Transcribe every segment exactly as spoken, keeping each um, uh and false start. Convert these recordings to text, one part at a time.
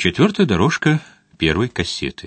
Четвертая дорожка первой кассеты.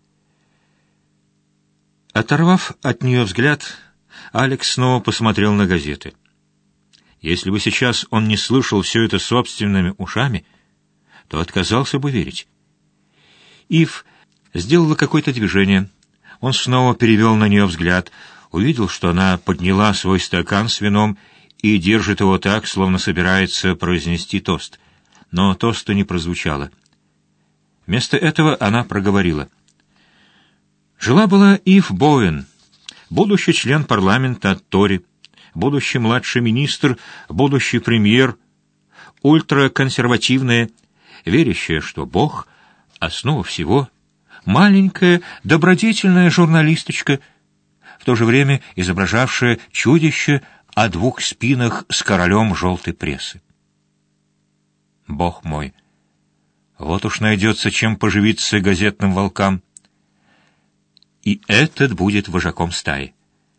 Оторвав от нее взгляд, Алекс снова посмотрел на газеты. Если бы сейчас он не слышал все это собственными ушами, то отказался бы верить. Ив сделала какое-то движение. Он снова перевел на нее взгляд, увидел, что она подняла свой стакан с вином и держит его так, словно собирается произнести тост. Но тоста не прозвучало. Вместо этого она проговорила. Жила-была Ив Боуэн, будущий член парламента от Тори, будущий младший министр, будущий премьер, ультраконсервативная, верящая, что Бог — основа всего, маленькая, добродетельная журналисточка, в то же время изображавшая чудище о двух спинах с королем желтой прессы. Бог мой! Вот уж найдется, чем поживиться газетным волкам. И этот будет вожаком стаи.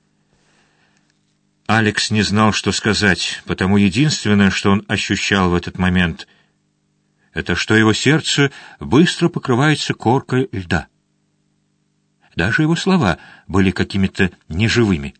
Алекс не знал, что сказать, потому единственное, что он ощущал в этот момент, это что его сердце быстро покрывается коркой льда. Даже его слова были какими-то неживыми.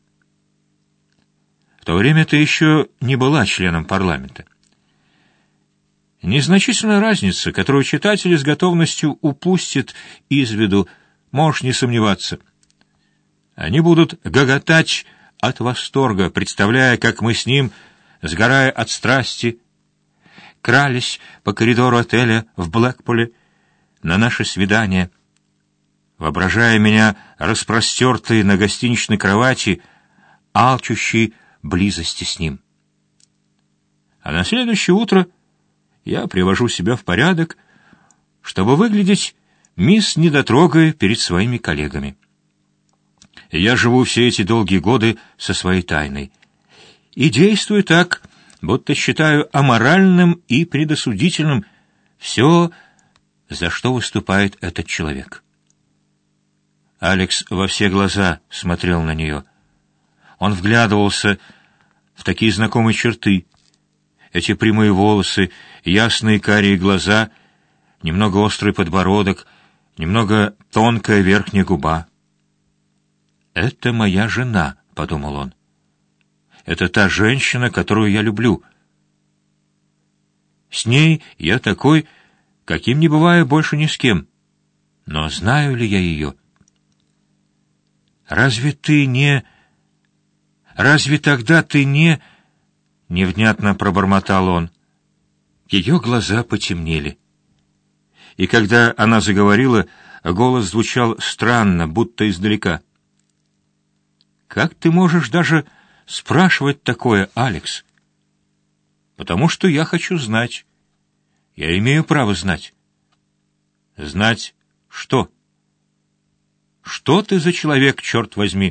В то время ты еще не была членом парламента. Незначительная разница, которую читатель с готовностью упустит из виду, можешь не сомневаться. Они будут гоготать от восторга, представляя, как мы с ним, сгорая от страсти, крались по коридору отеля в Блэкпуле на наше свидание, воображая меня распростертой на гостиничной кровати, алчущей близости с ним. А на следующее утро я привожу себя в порядок, чтобы выглядеть мисс Недотрогой перед своими коллегами. Я живу все эти долгие годы со своей тайной и действую так, будто считаю аморальным и предосудительным все, за что выступает этот человек. Алекс во все глаза смотрел на нее. Он вглядывался в такие знакомые черты, эти прямые волосы, ясные карие глаза, немного острый подбородок, немного тонкая верхняя губа. «Это моя жена», — подумал он. «Это та женщина, которую я люблю. С ней я такой, каким не бываю больше ни с кем. Но знаю ли я ее? Разве ты не... Разве тогда ты не...» Невнятно пробормотал он. Ее глаза потемнели. И когда она заговорила, голос звучал странно, будто издалека. «Как ты можешь даже спрашивать такое, Алекс?» «Потому что я хочу знать. Я имею право знать». «Знать что?» «Что ты за человек, черт возьми?»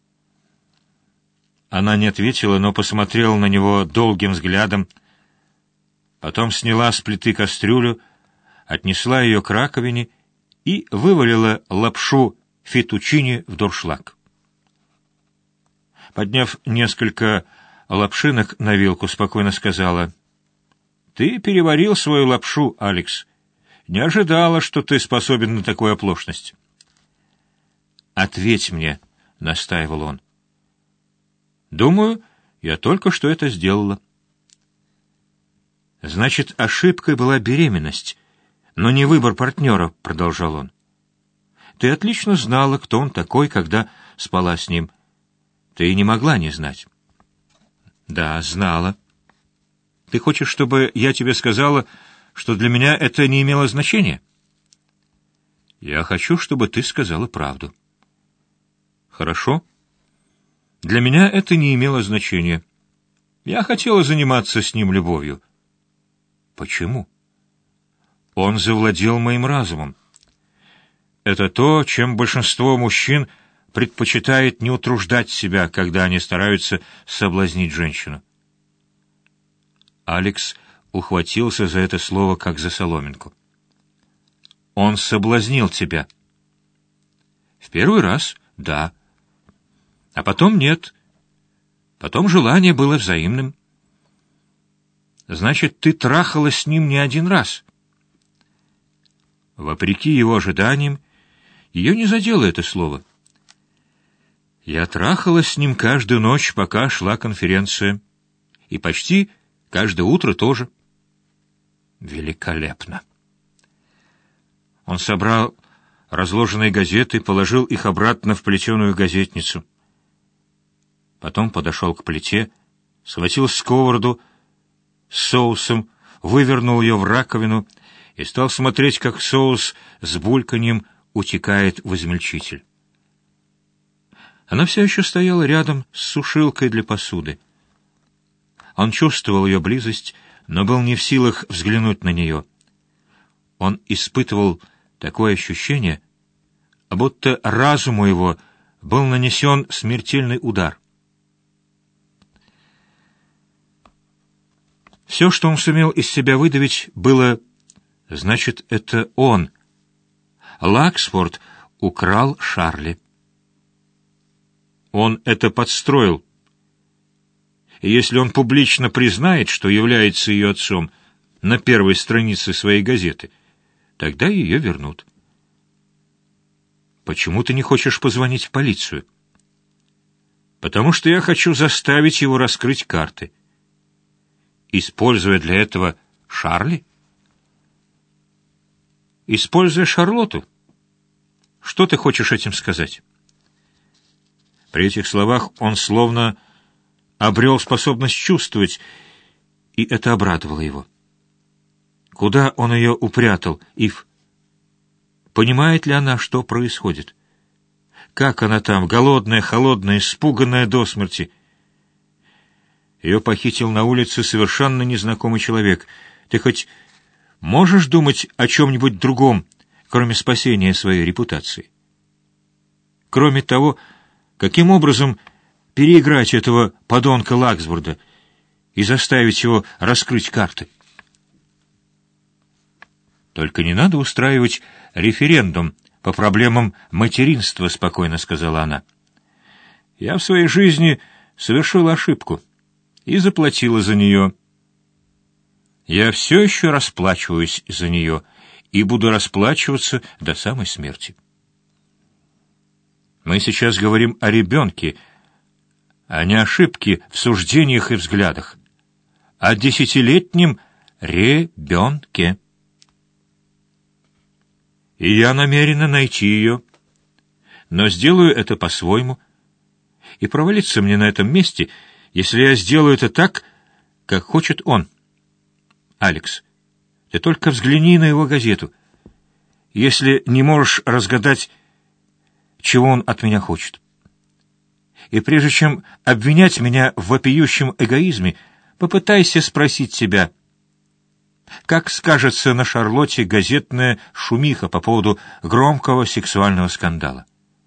Она не ответила, но посмотрела на него долгим взглядом, потом сняла с плиты кастрюлю, отнесла ее к раковине и вывалила лапшу фетучини в дуршлаг. Подняв несколько лапшинок на вилку, спокойно сказала: «Ты переварил свою лапшу, Алекс. Не ожидала, что ты способен на такую оплошность». «Ответь мне», — настаивал он. «Думаю, я только что это сделала». «Значит, ошибкой была беременность, но не выбор партнера», — продолжал он. «Ты отлично знала, кто он такой, когда спала с ним. Ты не могла не знать». «Да, знала. Ты хочешь, чтобы я тебе сказала, что для меня это не имело значения?» «Я хочу, чтобы ты сказала правду». «Хорошо. Для меня это не имело значения. Я хотела заниматься с ним любовью». «Почему?» «Он завладел моим разумом. Это то, чем большинство мужчин предпочитает не утруждать себя, когда они стараются соблазнить женщину». Алекс ухватился за это слово, как за соломинку. «Он соблазнил тебя?» «В первый раз — да. А потом нет. Потом желание было взаимным». «Значит, ты трахалась с ним не один раз?» Вопреки его ожиданиям, ее не задело это слово. Я трахалась с ним каждую ночь, пока шла конференция. И почти каждое утро тоже. Великолепно. Он собрал разложенные газеты, положил их обратно в плетеную газетницу. Потом подошел к плите, схватил сковороду с соусом, вывернул ее в раковину и стал смотреть, как соус с бульканьем утекает в измельчитель. Она все еще стояла рядом с сушилкой для посуды. Он чувствовал ее близость, но был не в силах взглянуть на нее. Он испытывал такое ощущение, будто разуму его был нанесен смертельный удар. Все, что он сумел из себя выдавить, было: значит, это он. Лаксфорд украл Шарли. Он это подстроил. И если он публично признает, что является ее отцом, на первой странице своей газеты, тогда ее вернут. Почему ты не хочешь позвонить в полицию? Потому что я хочу заставить его раскрыть карты. Используя для этого Шарли? Используя Шарлотту? Что ты хочешь этим сказать? При этих словах он словно обрел способность чувствовать, и это обрадовало его. Куда он ее упрятал, Ив? Понимает ли она, что происходит? Как она там, голодная, холодная, испуганная до смерти? Ее похитил на улице совершенно незнакомый человек. Ты хоть можешь думать о чем-нибудь другом, кроме спасения своей репутации? Кроме того, каким образом переиграть этого подонка Лаксфорда и заставить его раскрыть карты? Только не надо устраивать референдум по проблемам материнства, спокойно сказала она. Я в своей жизни совершила ошибку и заплатила за нее. Я все еще расплачиваюсь за нее и буду расплачиваться до самой смерти. Мы сейчас говорим о ребенке, а не ошибке в суждениях и взглядах, о десятилетнем ребенке. И я намерена найти ее, но сделаю это по-своему, и провалиться мне на этом месте, если я сделаю это так, как хочет он. Алекс, ты только взгляни на его газету. Если не можешь разгадать, чего он от меня хочет. И прежде чем обвинять меня в вопиющем эгоизме, попытайся спросить себя, как скажется на Шарлотте газетная шумиха по поводу громкого сексуального скандала.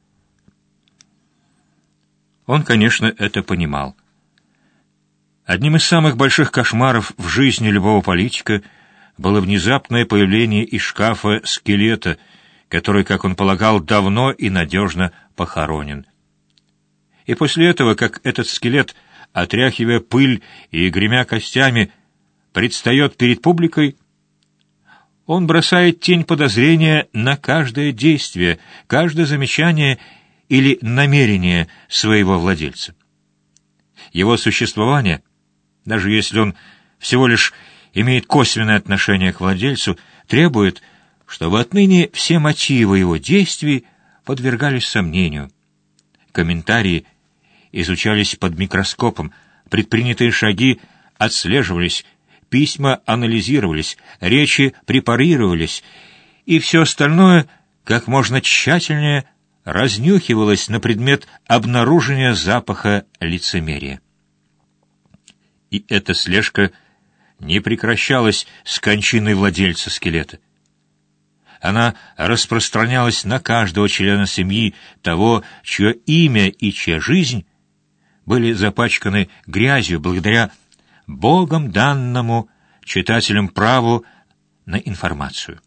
Он, конечно, это понимал. Одним из самых больших кошмаров в жизни любого политика было внезапное появление из шкафа скелета, который, как он полагал, давно и надежно похоронен. И после этого, как этот скелет, отряхивая пыль и гремя костями, предстает перед публикой, он бросает тень подозрения на каждое действие, каждое замечание или намерение своего владельца. Его существование, даже если он всего лишь имеет косвенное отношение к владельцу, требует, чтобы отныне все мотивы его действий подвергались сомнению. Комментарии изучались под микроскопом, предпринятые шаги отслеживались, письма анализировались, речи препарировались, и все остальное как можно тщательнее разнюхивалось на предмет обнаружения запаха лицемерия. И эта слежка не прекращалась с кончиной владельца скелета. Она распространялась на каждого члена семьи, того, чье имя и чья жизнь были запачканы грязью благодаря Богом данному читателям праву на информацию.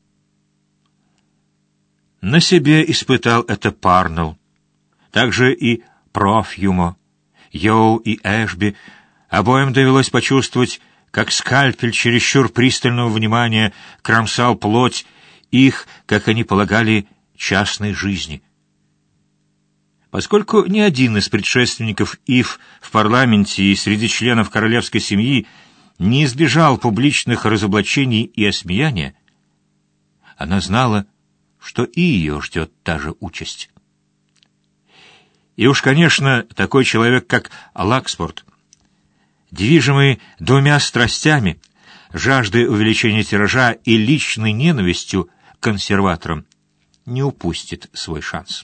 На себе испытал это Парнелл, также и Профьюмо, Йоу и Эшби. Обоим довелось почувствовать, как скальпель чересчур пристального внимания кромсал плоть их, как они полагали, частной жизни. Поскольку ни один из предшественников Ив в парламенте и среди членов королевской семьи не избежал публичных разоблачений и осмеяния, она знала, что и ее ждет та же участь. И уж, конечно, такой человек, как Лакспорт, движимый двумя страстями, жаждой увеличения тиража и личной ненавистью к консерваторам, не упустит свой шанс.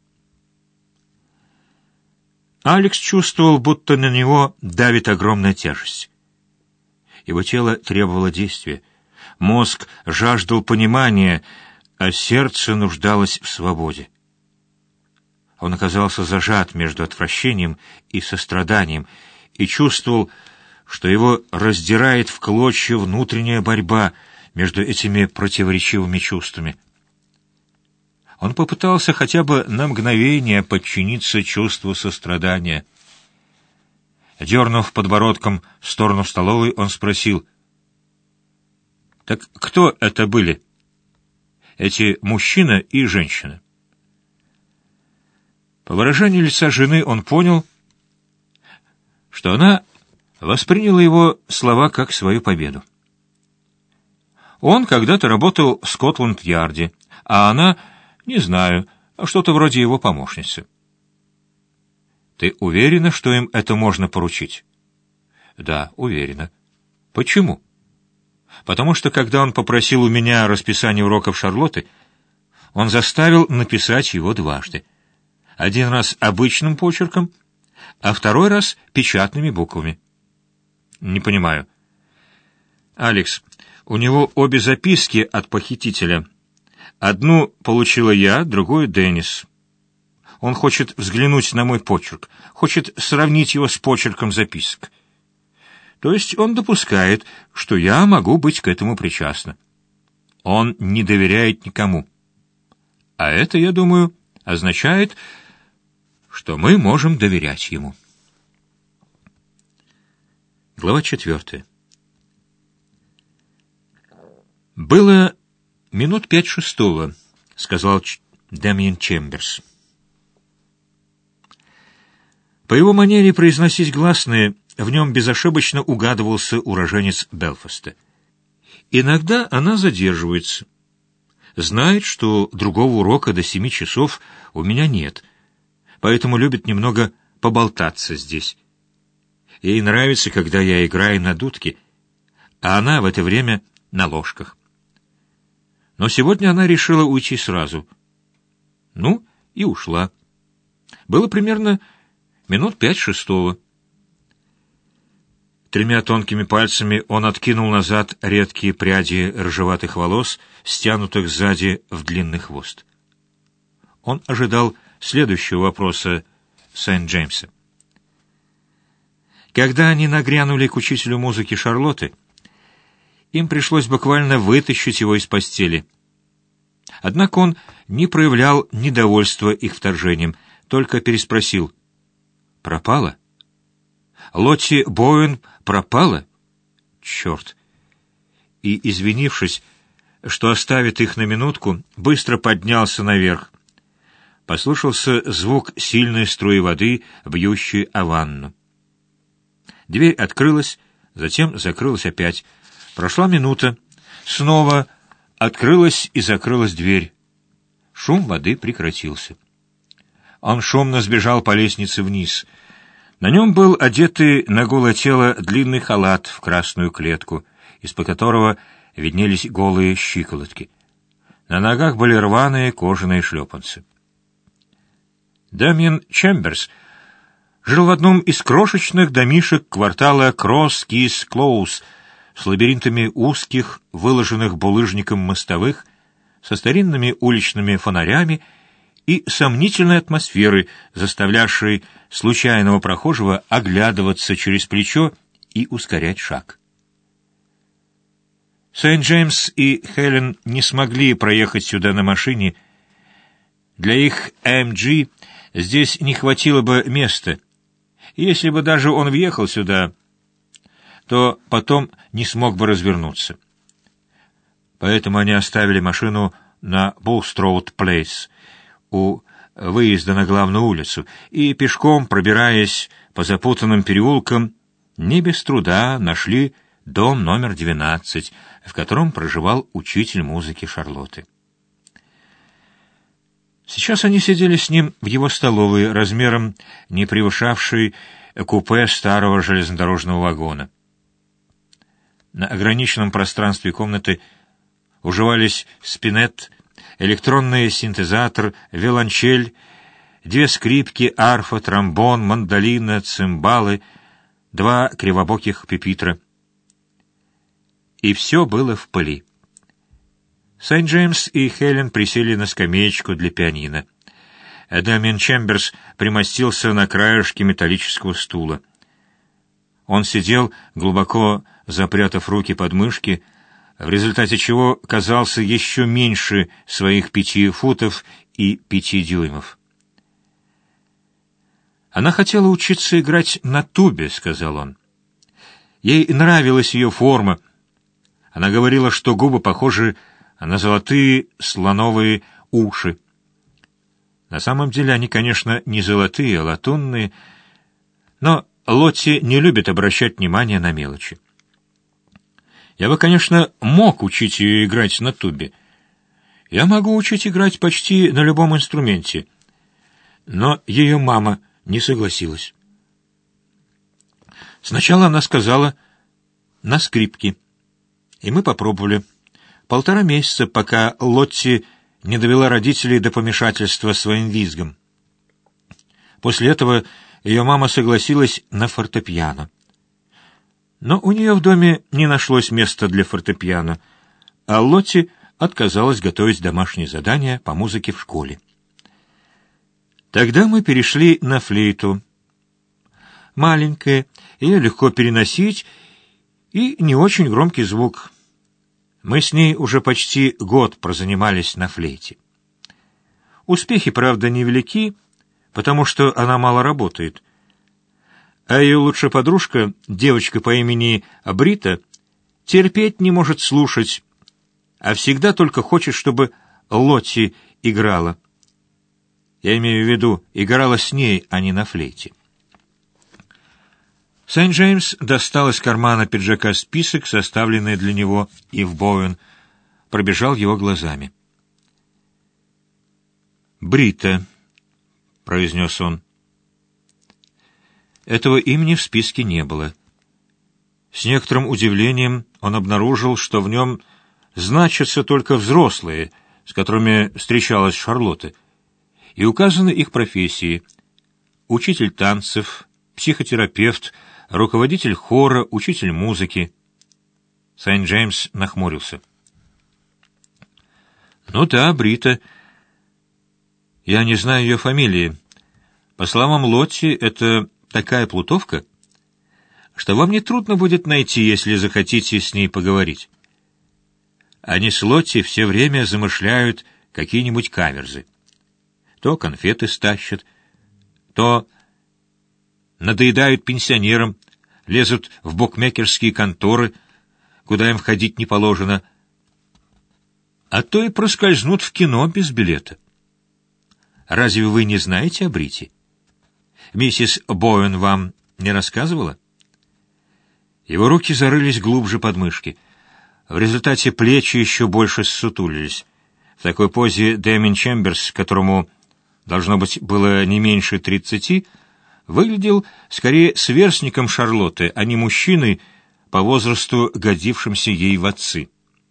Алекс чувствовал, будто на него давит огромная тяжесть. Его тело требовало действия, мозг жаждал понимания, а сердце нуждалось в свободе. Он оказался зажат между отвращением и состраданием и чувствовал, что его раздирает в клочья внутренняя борьба между этими противоречивыми чувствами. Он попытался хотя бы на мгновение подчиниться чувству сострадания. Дернув подбородком в сторону столовой, он спросил: «Так кто это были? Эти мужчина и женщина?» По выражению лица жены он понял, что она восприняла его слова как свою победу. Он когда-то работал в Скотланд-Ярде, а она, не знаю, что-то вроде его помощницы. «Ты уверена, что им это можно поручить?» «Да, уверена». «Почему?» «Потому что, когда он попросил у меня расписание уроков Шарлотты, он заставил написать его дважды. Один раз обычным почерком, а второй раз печатными буквами». «Не понимаю». «Алекс, у него обе записки от похитителя. Одну получила я, другую — Деннис. Он хочет взглянуть на мой почерк, хочет сравнить его с почерком записок. То есть он допускает, что я могу быть к этому причастна. Он не доверяет никому. А это, я думаю, означает, что мы можем доверять ему». Глава четвертая. «Было минут пять шестого», — сказал Дэмиен Чемберс. По его манере произносить гласные в нем безошибочно угадывался уроженец Белфаста. Иногда она задерживается. Знает, что другого урока до семи часов у меня нет, поэтому любит немного поболтаться здесь. Ей нравится, когда я играю на дудке, а она в это время на ложках. Но сегодня она решила уйти сразу. Ну, и ушла. Было примерно минут пять шестого. Тремя тонкими пальцами он откинул назад редкие пряди рыжеватых волос, стянутых сзади в длинный хвост. Он ожидал следующего вопроса Сент-Джеймса. Когда они нагрянули к учителю музыки Шарлотты, им пришлось буквально вытащить его из постели. Однако он не проявлял недовольства их вторжением, только переспросил: «Пропала? Лотти Боуэн пропала? Черт!» И, извинившись, что оставит их на минутку, быстро поднялся наверх. Послышался звук сильной струи воды, бьющей о ванну. Дверь открылась, затем закрылась опять. Прошла минута. Снова открылась и закрылась дверь. Шум воды прекратился. Он шумно сбежал по лестнице вниз. На нем был одетый на голое тело длинный халат в красную клетку, из-под которого виднелись голые щиколотки. На ногах были рваные кожаные шлепанцы. Дэмиен Чемберс жил в одном из крошечных домишек квартала Кросс-Кис-Клоуз с лабиринтами узких, выложенных булыжником мостовых, со старинными уличными фонарями и сомнительной атмосферой, заставлявшей случайного прохожего оглядываться через плечо и ускорять шаг. Сент-Джеймс и Хелен не смогли проехать сюда на машине. Для их эм джи здесь не хватило бы места. Если бы даже он въехал сюда, то потом не смог бы развернуться. Поэтому они оставили машину на Булстроуд-Плейс у выезда на главную улицу и, пешком пробираясь по запутанным переулкам, не без труда нашли дом номер двенадцать, в котором проживал учитель музыки Шарлотты. Сейчас они сидели с ним в его столовой, размером не превышавшей купе старого железнодорожного вагона. На ограниченном пространстве комнаты уживались спинет, электронный синтезатор, виолончель, две скрипки, арфа, тромбон, мандолина, цимбалы, два кривобоких пюпитра. И все было в пыли. Сент-Джеймс и Хелен присели на скамеечку для пианино. Дамиан Чемберс примостился на краешке металлического стула. Он сидел, глубоко запрятав руки под мышки, в результате чего казался еще меньше своих пяти футов и пяти дюймов. «Она хотела учиться играть на тубе», — сказал он. Ей нравилась ее форма. Она говорила, что губы похожи на золотые слоновые уши. На самом деле они, конечно, не золотые, а латунные, но Лотти не любит обращать внимание на мелочи. Я бы, конечно, мог учить ее играть на тубе. Я могу учить играть почти на любом инструменте. Но ее мама не согласилась. Сначала она сказала «на скрипке», и мы попробовали. Полтора месяца, пока Лотти не довела родителей до помешательства своим визгом. После этого ее мама согласилась на фортепиано. Но у нее в доме не нашлось места для фортепиано, а Лотти отказалась готовить домашние задания по музыке в школе. Тогда мы перешли на флейту. Маленькая, ее легко переносить, и не очень громкий звук. Мы с ней уже почти год прозанимались на флейте. Успехи, правда, невелики, потому что она мало работает. А ее лучшая подружка, девочка по имени Брита, терпеть не может слушать, а всегда только хочет, чтобы Лотти играла. Я имею в виду, играла с ней, а не на флейте. Сент-Джеймс достал из кармана пиджака список, составленный для него Ив Боуэн, пробежал его глазами. «Брита», — произнес он. Этого имени в списке не было. С некоторым удивлением он обнаружил, что в нем значатся только взрослые, с которыми встречалась Шарлотта, и указаны их профессии: учитель танцев, психотерапевт, руководитель хора, учитель музыки. Сент-Джеймс нахмурился. «Ну да, Брита. Я не знаю ее фамилии. По словам Лотти, это такая плутовка, что вам не трудно будет найти, если захотите с ней поговорить. Они с Лотти все время замышляют какие-нибудь каверзы. То конфеты стащат, то надоедают пенсионерам, лезут в букмекерские конторы, куда им входить не положено, а то и проскользнут в кино без билета. Разве вы не знаете о Брите? Миссис Боуэн вам не рассказывала?» Его руки зарылись глубже под мышки. В результате плечи еще больше ссутулились. В такой позе Дэмин Чемберс, которому, должно быть, было не меньше тридцати, выглядел скорее сверстником Шарлотты, а не мужчиной, по возрасту годившимся ей в отцы.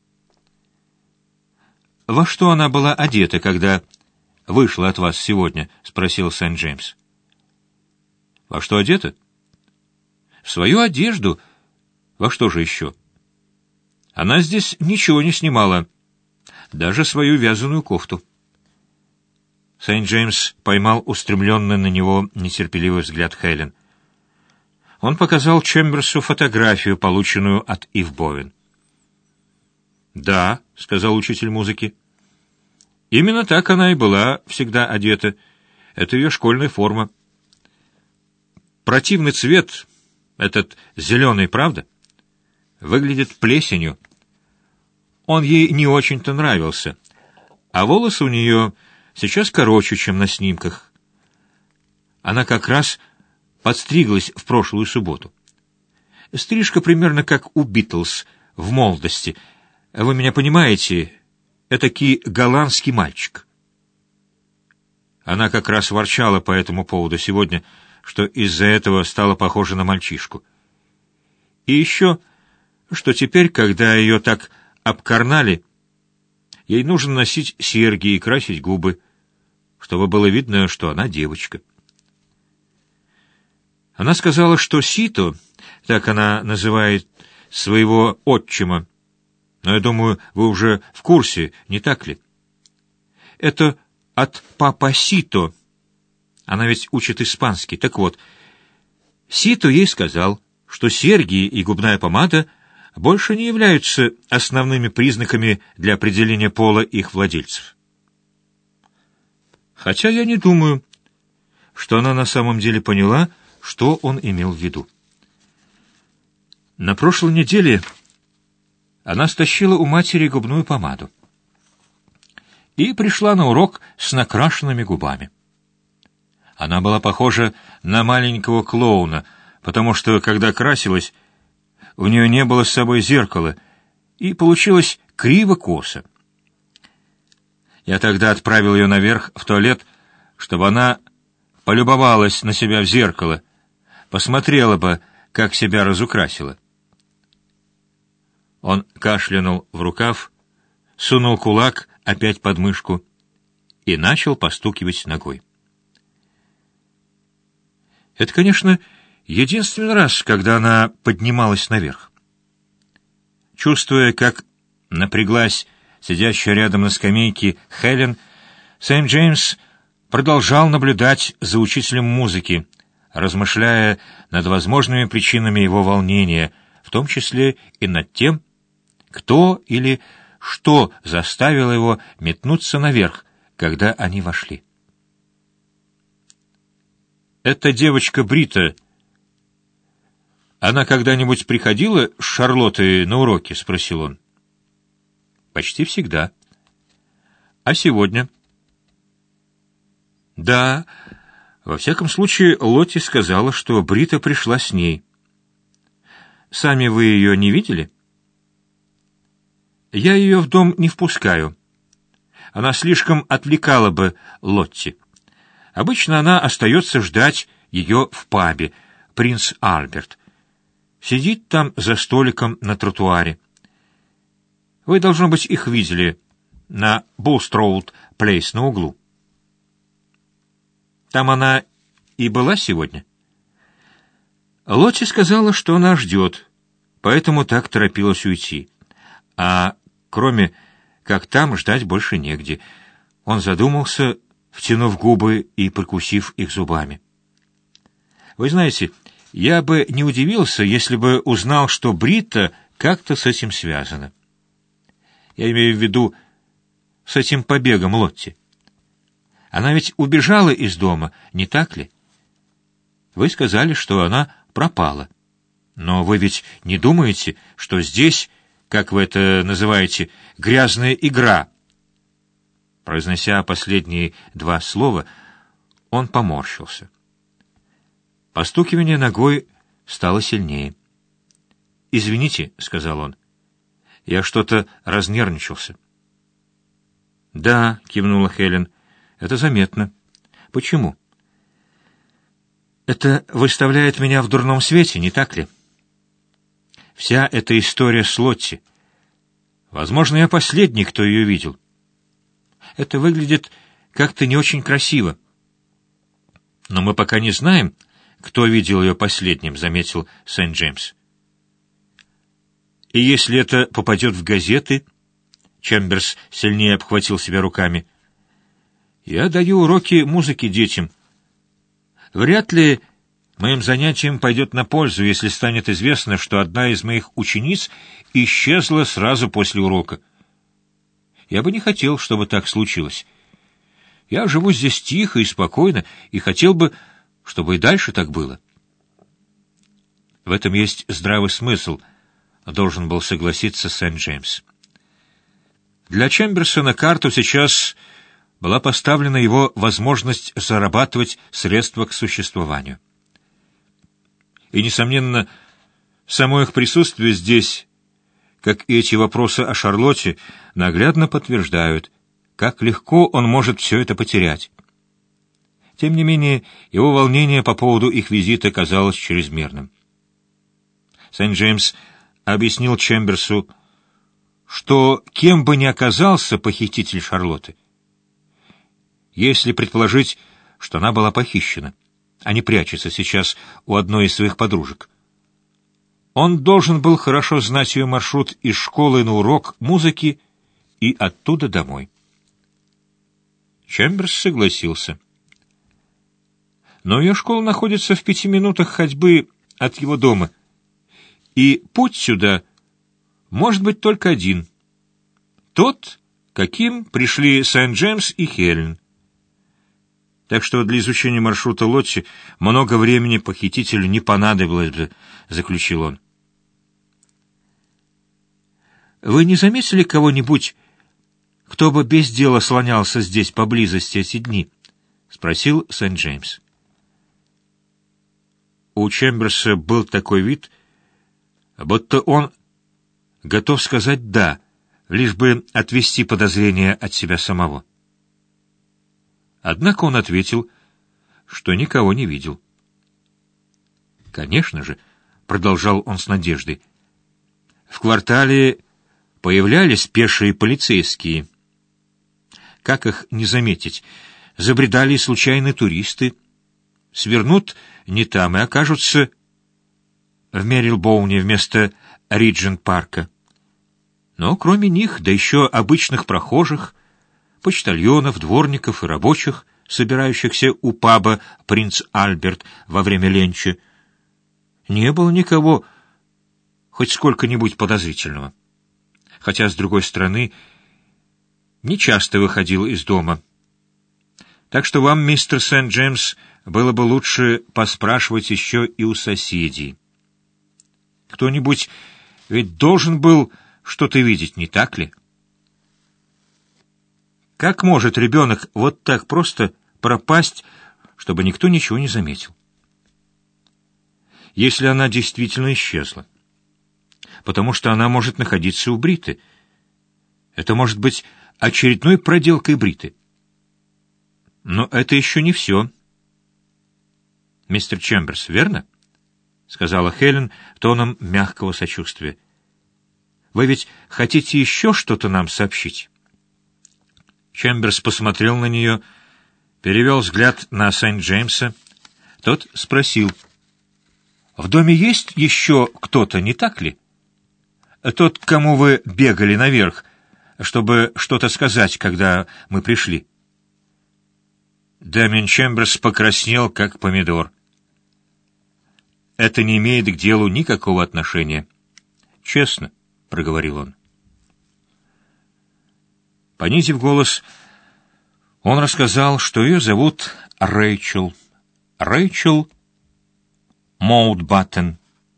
«Во что она была одета, когда вышла от вас сегодня?» — спросил Сент-Джеймс. «Во что одета?» «В свою одежду. Во что же еще?» «Она здесь ничего не снимала, даже свою вязаную кофту». Сент-Джеймс поймал устремленный на него нетерпеливый взгляд Хелен. Он показал Чемберсу фотографию, полученную от Ив Боуэн. «Да», — сказал учитель музыки. «Именно так она и была всегда одета. Это ее школьная форма. Противный цвет, этот зеленый, правда? Выглядит плесенью. Он ей не очень-то нравился, а волосы у нее сейчас короче, чем на снимках. Она как раз подстриглась в прошлую субботу. Стрижка примерно как у Битлз в молодости. Вы меня понимаете, этакий голландский мальчик. Она как раз ворчала по этому поводу сегодня, что из-за этого стала похожа на мальчишку. И еще, что теперь, когда ее так обкарнали, ей нужно носить серьги и красить губы, чтобы было видно, что она девочка. Она сказала, что Сито, так она называет своего отчима, но я думаю, вы уже в курсе, не так ли? Это от папа Сито. Она ведь учит испанский. Так вот, Сито ей сказал, что серьги и губная помада больше не являются основными признаками для определения пола их владельцев. Хотя я не думаю, что она на самом деле поняла, что он имел в виду. На прошлой неделе она стащила у матери губную помаду и пришла на урок с накрашенными губами. Она была похожа на маленького клоуна, потому что, когда красилась, у нее не было с собой зеркала, и получилось криво-косо. Я тогда отправил ее наверх в туалет, чтобы она полюбовалась на себя в зеркало, посмотрела бы, как себя разукрасила. Он кашлянул в рукав, сунул кулак опять под мышку и начал постукивать ногой. Это, конечно, единственный раз, когда она поднималась наверх. Чувствуя, как напряглась сидящая рядом на скамейке Хелен, Сент-Джеймс продолжал наблюдать за учителем музыки, размышляя над возможными причинами его волнения, в том числе и над тем, кто или что заставило его метнуться наверх, когда они вошли. «Эта девочка Брита, она когда-нибудь приходила с Шарлоттой на уроки?» — спросил он. «Почти всегда». «А сегодня?» «Да, во всяком случае, Лотти сказала, что Брита пришла с ней. Сами вы ее не видели?» «Я ее в дом не впускаю. Она слишком отвлекала бы Лотти. Обычно она остается ждать ее в пабе «Принц Альберт». Сидит там за столиком на тротуаре. Вы, должно быть, их видели на Булстроуд-Плейс на углу. Там она и была сегодня?» Лотти сказала, что она ждет, поэтому так торопилась уйти. А кроме как там ждать больше негде. Он задумался, втянув губы и прикусив их зубами. «Вы знаете, я бы не удивился, если бы узнал, что Брита как-то с этим связана. Я имею в виду с этим побегом Лотти. Она ведь убежала из дома, не так ли? Вы сказали, что она пропала. Но вы ведь не думаете, что здесь, как вы это называете, грязная игра?» Произнося последние два слова, он поморщился. Постукивание ногой стало сильнее. «Извините», — сказал он, — «я что-то разнервничался». «Да», — кивнула Хелен, — «это заметно. Почему?» «Это выставляет меня в дурном свете, не так ли? Вся эта история с Лотти. Возможно, я последний, кто ее видел. Это выглядит как-то не очень красиво. Но мы пока не знаем, кто видел ее последним», — заметил Сент-Джеймс. «И если это попадет в газеты...» Чемберс сильнее обхватил себя руками. «Я даю уроки музыки детям. Вряд ли моим занятиям пойдет на пользу, если станет известно, что одна из моих учениц исчезла сразу после урока. Я бы не хотел, чтобы так случилось. Я живу здесь тихо и спокойно, и хотел бы, чтобы и дальше так было». В этом есть здравый смысл, должен был согласиться Сент-Джеймс. Для Чемберса на карту сейчас была поставлена его возможность зарабатывать средства к существованию. И, несомненно, само их присутствие здесь, как и эти вопросы о Шарлотте, наглядно подтверждают, как легко он может все это потерять. Тем не менее, его волнение по поводу их визита казалось чрезмерным. Сент-Джеймс объяснил Чемберсу, что кем бы ни оказался похититель Шарлотты, если предположить, что она была похищена, а не прячется сейчас у одной из своих подружек, он должен был хорошо знать ее маршрут из школы на урок музыки и оттуда домой. Чемберс согласился. Но ее школа находится в пяти минутах ходьбы от его дома, и путь сюда может быть только один. Тот, каким пришли Сент-Джеймс и Хелен. Так что для изучения маршрута Лотти много времени похитителю не понадобилось бы, заключил он. Вы не заметили кого-нибудь, кто бы без дела слонялся здесь поблизости эти дни? Спросил Сент-Джеймс. У Чемберса был такой вид, будто он готов сказать «да», лишь бы отвести подозрения от себя самого. Однако он ответил, что никого не видел. «Конечно же», — продолжал он с надеждой, — «в квартале появлялись пешие полицейские. Как их не заметить? Забредали случайные туристы, свернут не там и окажутся в Мерилбоуне вместо Риджент-парка. Но кроме них, да еще обычных прохожих, почтальонов, дворников и рабочих, собирающихся у паба «Принц Альберт» во время ленча, не было никого хоть сколько-нибудь подозрительного. Хотя, с другой стороны, не часто выходил из дома. Так что вам, мистер Сент-Джеймс, было бы лучше поспрашивать еще и у соседей. Кто-нибудь ведь должен был что-то видеть, не так ли? Как может ребенок вот так просто пропасть, чтобы никто ничего не заметил? Если она действительно исчезла. Потому что она может находиться у Бриты. Это может быть очередной проделкой Бриты. Но это еще не все. «Мистер Чемберс, верно?» — сказала Хелен тоном мягкого сочувствия. «Вы ведь хотите еще что-то нам сообщить?» Чемберс посмотрел на нее, перевел взгляд на Сент-Джеймса. Тот спросил: «В доме есть еще кто-то, не так ли? Тот, к кому вы бегали наверх, чтобы что-то сказать, когда мы пришли?» Дамиан Чемберс покраснел, как помидор. «Это не имеет к делу никакого отношения. Честно», — проговорил он. Понизив голос, он рассказал, что ее зовут Рэйчел. Рэйчел Моутбаттен.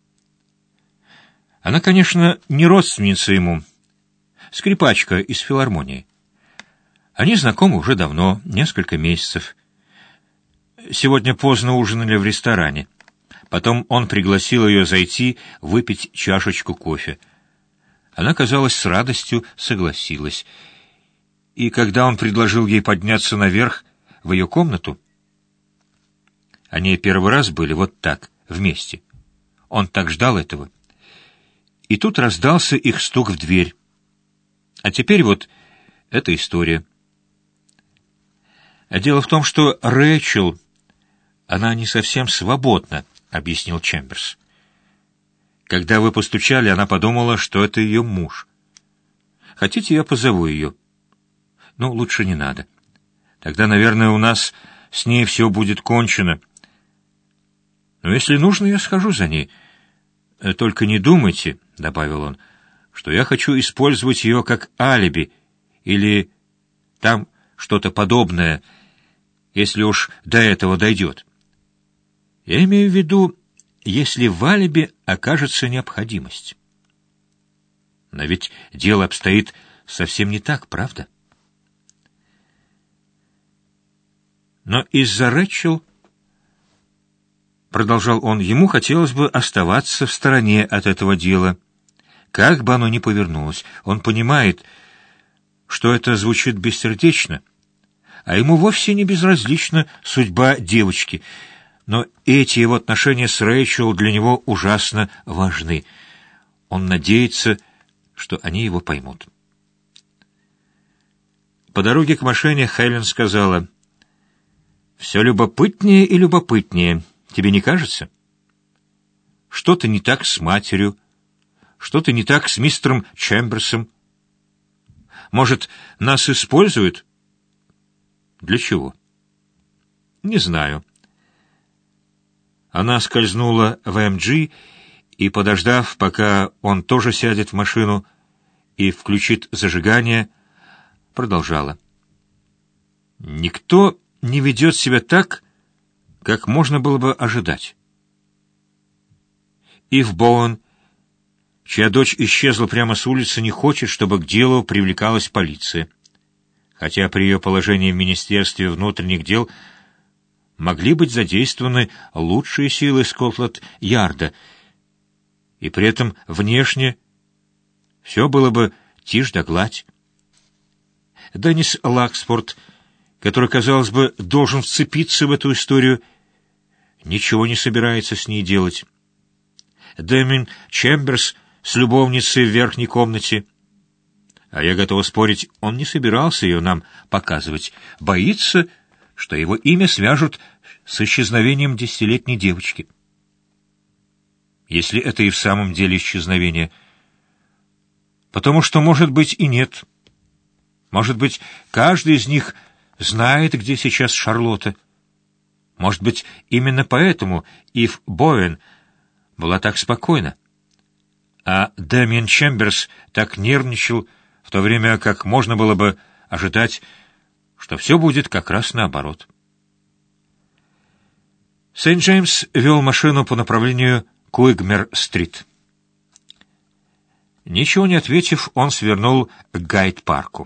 Она, конечно, не родственница ему, скрипачка из филармонии. Они знакомы уже давно, несколько месяцев. Сегодня поздно ужинали в ресторане. Потом он пригласил ее зайти выпить чашечку кофе. Она, казалось, с радостью согласилась. И когда он предложил ей подняться наверх, в ее комнату, они первый раз были вот так, вместе. Он так ждал этого. И тут раздался их стук в дверь. А теперь вот эта история. А дело в том, что Рэйчел, она не совсем свободна, объяснил Чемберс. Когда вы постучали, она подумала, что это ее муж. Хотите, я позову ее? Ну, лучше не надо. Тогда, наверное, у нас с ней все будет кончено. Но если нужно, я схожу за ней. Только не думайте, — добавил он, — что я хочу использовать ее как алиби или там что-то подобное, если уж до этого дойдет. Я имею в виду, если в алиби окажется необходимость. Но ведь дело обстоит совсем не так, правда? Но из-за Рэчел, продолжал он, ему хотелось бы оставаться в стороне от этого дела, как бы оно ни повернулось. Он понимает, что это звучит бессердечно, а ему вовсе не безразлична судьба девочки, но эти его отношения с Рэйчел для него ужасно важны. Он надеется, что они его поймут. По дороге к машине Хелен сказала: «Все любопытнее и любопытнее. Тебе не кажется? Что-то не так с матерью, что-то не так с мистером Чемберсом. Может, нас используют? Для чего? Не знаю». Она скользнула в эм джи и, подождав, пока он тоже сядет в машину и включит зажигание, продолжала: «Никто не ведет себя так, как можно было бы ожидать. Ив Боуэн, чья дочь исчезла прямо с улицы, не хочет, чтобы к делу привлекалась полиция, хотя при ее положении в Министерстве внутренних дел могли быть задействованы лучшие силы Скотланд-Ярда, и при этом внешне все было бы тишь да гладь. Деннис Лакспорт, который, казалось бы, должен вцепиться в эту историю, ничего не собирается с ней делать. Дэмин Чемберс с любовницей в верхней комнате. А я готова спорить, он не собирался ее нам показывать. Боится, что его имя свяжут с исчезновением десятилетней девочки. Если это и в самом деле исчезновение. Потому что, может быть, и нет. Может быть, каждый из них знает, где сейчас Шарлотта. Может быть, именно поэтому Ив Боуэн была так спокойна, а Дэмиен Чемберс так нервничал, в то время как можно было бы ожидать, что все будет как раз наоборот. Сент-Джеймс вел машину по направлению к Уигмер-стрит. Ничего не ответив, он свернул к Гайд-парку.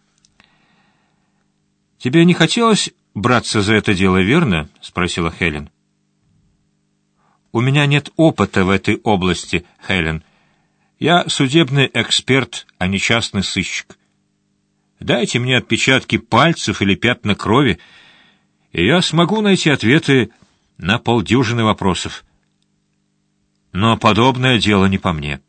«Тебе не хотелось браться за это дело, верно?» — спросила Хелен. «У меня нет опыта в этой области, Хелен. Я судебный эксперт, а не частный сыщик. Дайте мне отпечатки пальцев или пятна крови, и я смогу найти ответы на полдюжины вопросов. Но подобное дело не по мне».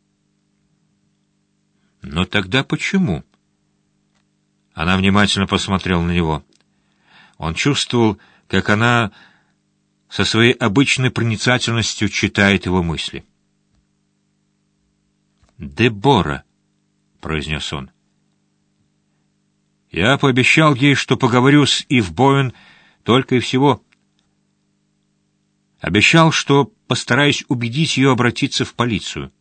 «Но тогда почему?» Она внимательно посмотрела на него. Он чувствовал, как она со своей обычной проницательностью читает его мысли. «Дебора», — произнес он. «Я пообещал ей, что поговорю с Ив Боуэн только и всего. Обещал, что постараюсь убедить ее обратиться в полицию».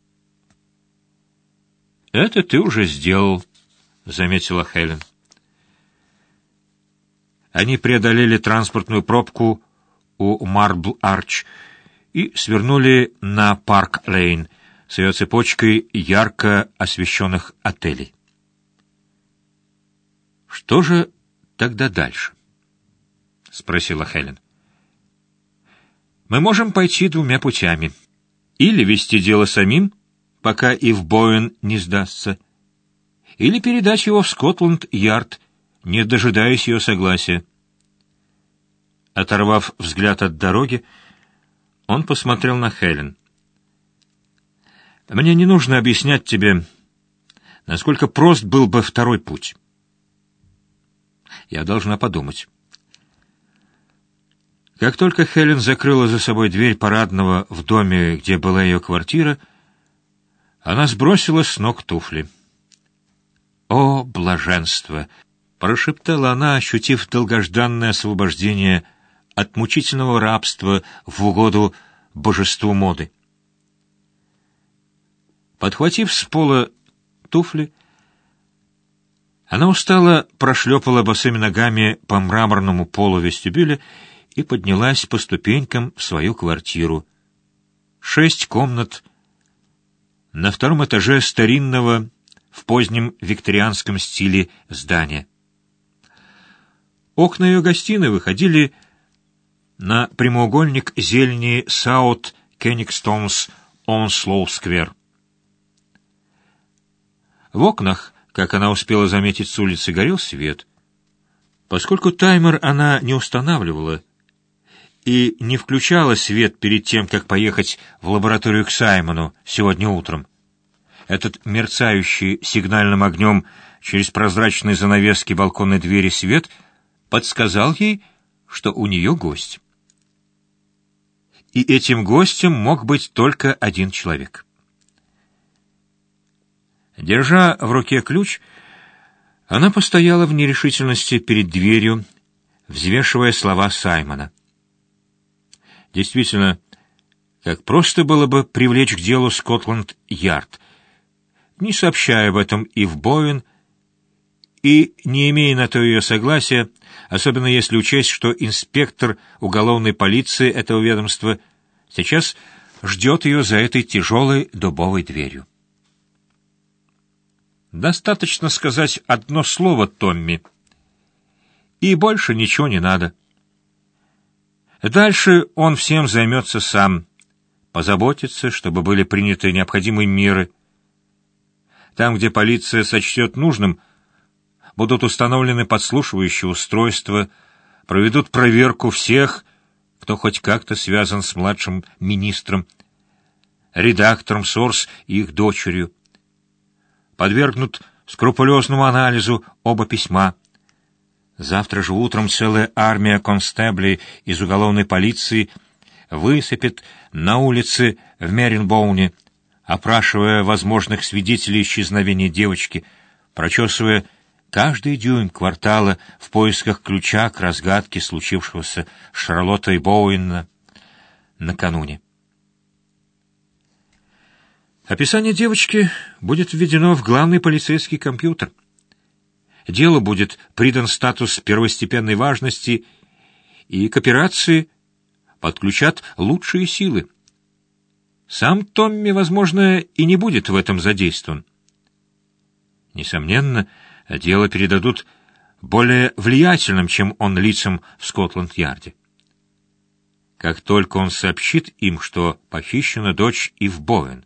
«Это ты уже сделал», — заметила Хелен. Они преодолели транспортную пробку у Марбл-Арч и свернули на Парк-Лейн с ее цепочкой ярко освещенных отелей. «Что же тогда дальше?» — спросила Хелен. «Мы можем пойти двумя путями. Или вести дело самим, пока Ив Боуэн не сдастся, или передать его в Скотланд-Ярд, не дожидаясь ее согласия». Оторвав взгляд от дороги, он посмотрел на Хелен. «Мне не нужно объяснять тебе, насколько прост был бы второй путь. Я должна подумать». Как только Хелен закрыла за собой дверь парадного в доме, где была ее квартира, она сбросила с ног туфли. «О, блаженство!» — прошептала она, ощутив долгожданное освобождение от мучительного рабства в угоду божеству моды. Подхватив с пола туфли, она устало прошлепала босыми ногами по мраморному полу вестибюля и поднялась по ступенькам в свою квартиру. Шесть комнат на втором этаже старинного в позднем викторианском стиле здания. Окна ее гостиной выходили на прямоугольник зелени Саут Кенигстонс Онслоу-сквер. В окнах, как она успела заметить с улицы, горел свет. Поскольку таймер она не устанавливала и не включала свет перед тем, как поехать в лабораторию к Саймону сегодня утром, этот мерцающий сигнальным огнем через прозрачные занавески балконной двери свет подсказал ей, что у нее гость. И этим гостем мог быть только один человек. Держа в руке ключ, она постояла в нерешительности перед дверью, взвешивая слова Саймона. Действительно, как просто было бы привлечь к делу Скотланд-Ярд, не сообщая об этом и в Боуэн, и не имея на то ее согласия, особенно если учесть, что инспектор уголовной полиции этого ведомства сейчас ждет ее за этой тяжелой дубовой дверью. Достаточно сказать одно слово Томми, и больше ничего не надо. Дальше он всем займется сам, позаботится, чтобы были приняты необходимые меры. Там, где полиция сочтет нужным, будут установлены подслушивающие устройства, проведут проверку всех, кто хоть как-то связан с младшим министром, редактором Сорс и их дочерью. Подвергнут скрупулезному анализу оба письма. Завтра же утром целая армия констеблей из уголовной полиции высыпет на улице в Меринбоуне, опрашивая возможных свидетелей исчезновения девочки, прочесывая каждый дюйм квартала в поисках ключа к разгадке случившегося с Шарлоттой Боуэн накануне. Описание девочки будет введено в главный полицейский компьютер. Делу будет придан статус первостепенной важности, и к операции подключат лучшие силы. Сам Томми, возможно, и не будет в этом задействован. Несомненно, дело передадут более влиятельным, чем он, лицам в Скотланд-Ярде. Как только он сообщит им, что похищена дочь Ив Боуэн.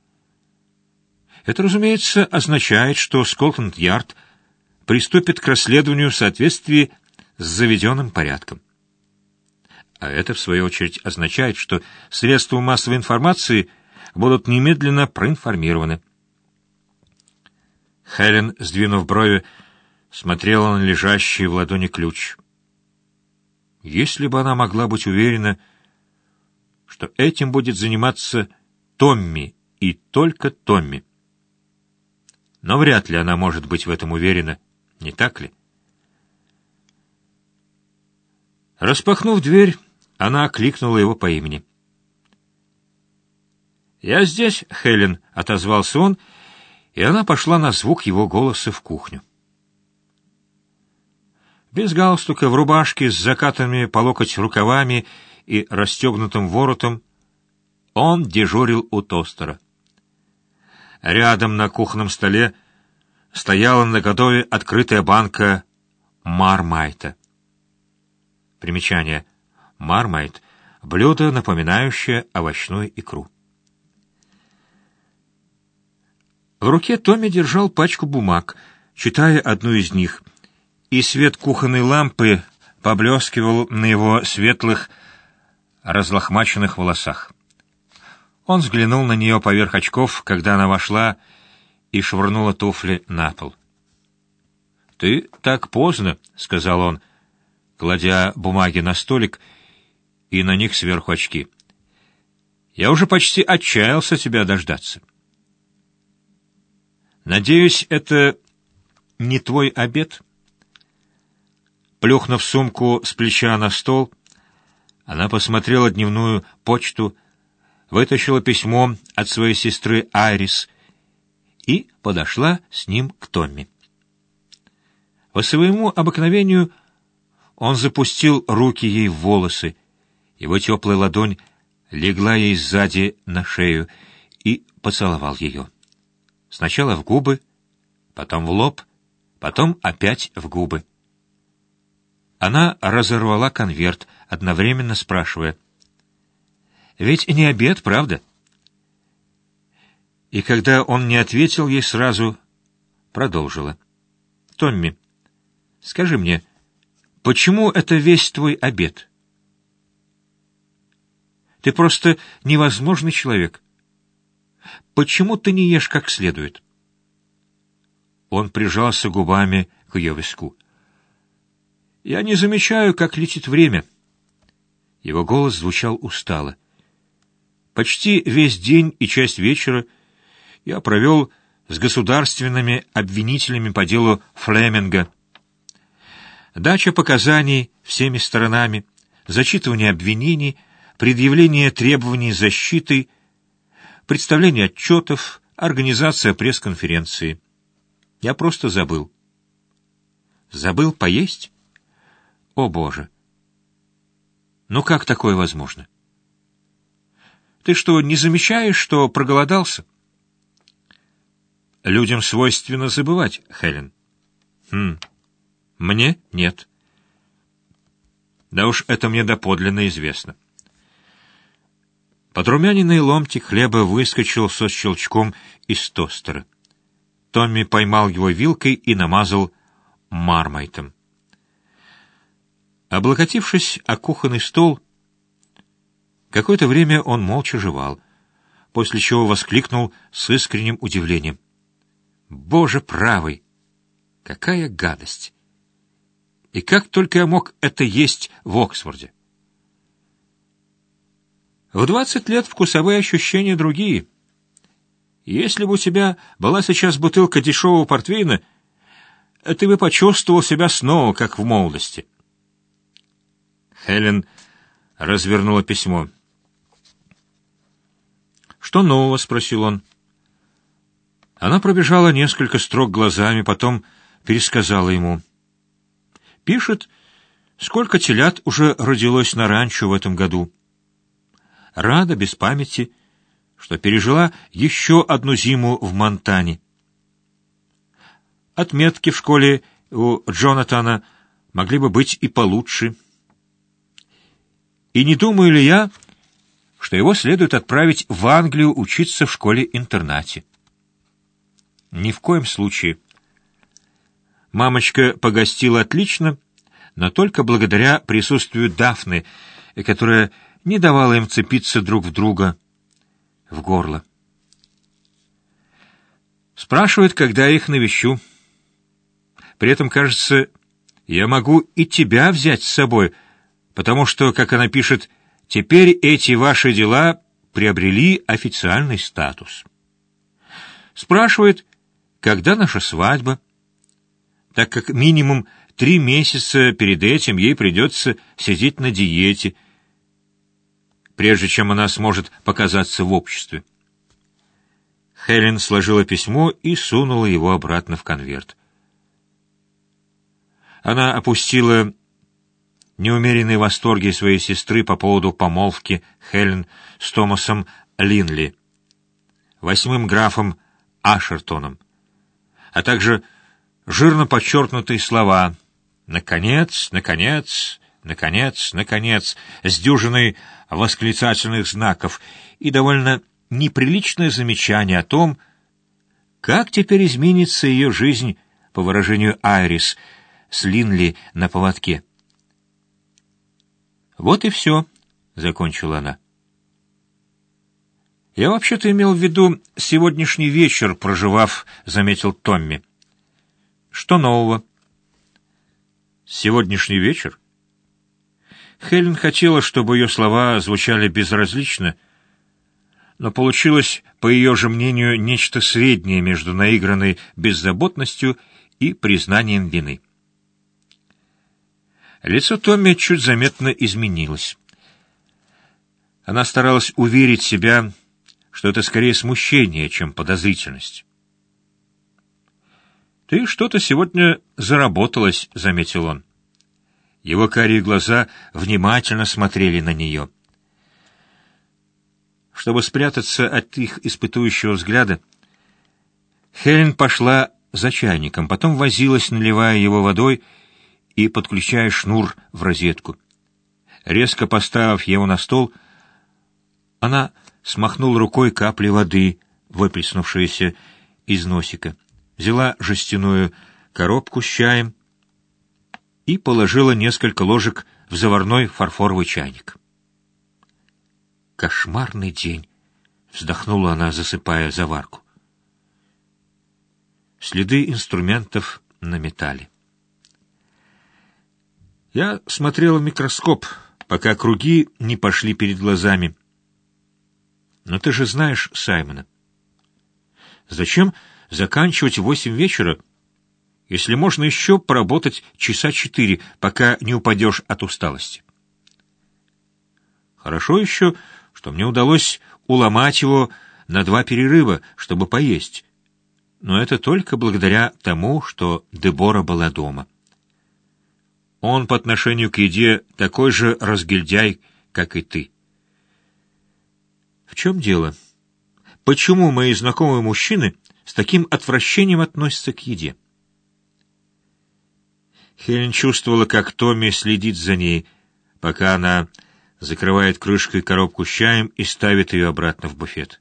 Это, разумеется, означает, что Скотланд-Ярд приступит к расследованию в соответствии с заведенным порядком. А это, в свою очередь, означает, что средства массовой информации будут немедленно проинформированы. Хелен, сдвинув брови, смотрела на лежащий в ладони ключ. Если бы она могла быть уверена, что этим будет заниматься Томми и только Томми. Но вряд ли она может быть в этом уверена, не так ли? Распахнув дверь, она окликнула его по имени. «Я здесь, Хелен», — отозвался он, и она пошла на звук его голоса в кухню. Без галстука, в рубашке с закатанными по локоть рукавами и расстегнутым воротом, он дежурил у тостера. Рядом на кухонном столе стояла наготове открытая банка мармайта. Примечание. Мармайт — блюдо, напоминающее овощную икру. В руке Томми держал пачку бумаг, читая одну из них, и свет кухонной лампы поблескивал на его светлых, разлохмаченных волосах. Он взглянул на нее поверх очков, когда она вошла и швырнула туфли на пол. «Ты так поздно», — сказал он, кладя бумаги на столик и на них сверху очки. «Я уже почти отчаялся тебя дождаться». «Надеюсь, это не твой обед?» Плюхнув сумку с плеча на стол, она посмотрела дневную почту, вытащила письмо от своей сестры Айрис и подошла с ним к Томми. По своему обыкновению он запустил руки ей в волосы, его теплая ладонь легла ей сзади на шею и поцеловал ее. Сначала в губы, потом в лоб, потом опять в губы. Она разорвала конверт, одновременно спрашивая: «Ведь не обед, правда?» И когда он не ответил ей сразу, продолжила: «Томми, скажи мне, почему это весь твой обед? Ты просто невозможный человек. Почему ты не ешь как следует?» Он прижался губами к ее виску. «Я не замечаю, как летит время». Его голос звучал устало. «Почти весь день и часть вечера я провел с государственными обвинителями по делу Флеминга. Дача показаний всеми сторонами, зачитывание обвинений, предъявление требований защиты, представление отчетов, организация пресс-конференции. Я просто забыл». «Забыл поесть? О, Боже! Ну как такое возможно? Ты что, не замечаешь, что проголодался?» «Людям свойственно забывать, Хелен». «Хм, мне нет». «Да уж это мне доподлинно известно». Подрумяненный ломтик хлеба выскочил со щелчком из тостера. Томми поймал его вилкой и намазал мармайтом. Облокотившись о кухонный стол, какое-то время он молча жевал, после чего воскликнул с искренним удивлением: «Боже правый! Какая гадость! И как только я мог это есть в Оксфорде?» В двадцать лет вкусовые ощущения другие. Если бы у тебя была сейчас бутылка дешевого портвейна, ты бы почувствовал себя снова, как в молодости. Хелен развернула письмо. «Что нового?» — спросил он. Она пробежала несколько строк глазами, потом пересказала ему. Пишет, сколько телят уже родилось на ранчо в этом году. Рада без памяти, что пережила еще одну зиму в Монтане. Отметки в школе у Джонатана могли бы быть и получше. И не думаю ли я, что его следует отправить в Англию учиться в школе-интернате? Ни в коем случае. Мамочка погостила отлично, но только благодаря присутствию Дафны, которая не давала им цепиться друг в друга в горло. Спрашивает, когда я их навещу. При этом, кажется, я могу и тебя взять с собой, потому что, как она пишет, теперь эти ваши дела приобрели официальный статус. Спрашивает, когда наша свадьба, так как минимум три месяца перед этим ей придется сидеть на диете, прежде чем она сможет показаться в обществе. Хелен сложила письмо и сунула его обратно в конверт. Она опустила неумеренные восторги своей сестры по поводу помолвки Хелен с Томасом Линли, восьмым графом Ашертоном, а также жирно подчеркнутые слова «наконец, наконец, наконец, наконец» с дюжиной восклицательных знаков и довольно неприличное замечание о том, как теперь изменится ее жизнь, по выражению Айрис, с Линли на поводке. «Вот и все», — закончила она. «Я вообще-то имел в виду сегодняшний вечер, проживав», — заметил Томми. «Что нового?» «Сегодняшний вечер?» Хелен хотела, чтобы ее слова звучали безразлично, но получилось, по ее же мнению, нечто среднее между наигранной беззаботностью и признанием вины. Лицо Томми чуть заметно изменилось. Она старалась уверить себя, что это скорее смущение, чем подозрительность. «Ты что-то сегодня заработалась», — заметил он. Его карие глаза внимательно смотрели на нее. Чтобы спрятаться от их испытующего взгляда, Хелен пошла за чайником, потом возилась, наливая его водой и подключая шнур в розетку. Резко поставив его на стол, она смахнула рукой капли воды, выплеснувшиеся из носика, взяла жестяную коробку с чаем и положила несколько ложек в заварной фарфоровый чайник. «Кошмарный день!» — вздохнула она, засыпая заварку. Следы инструментов на металле. Я смотрела в микроскоп, пока круги не пошли перед глазами. Но ты же знаешь Саймона. Зачем заканчивать в восемь вечера, если можно еще поработать часа четыре, пока не упадешь от усталости? Хорошо еще, что мне удалось уломать его на два перерыва, чтобы поесть. Но это только благодаря тому, что Дебора была дома. Он по отношению к еде такой же разгильдяй, как и ты. В чем дело? Почему мои знакомые мужчины с таким отвращением относятся к еде? Хелен чувствовала, как Томми следит за ней, пока она закрывает крышкой коробку с чаем и ставит ее обратно в буфет.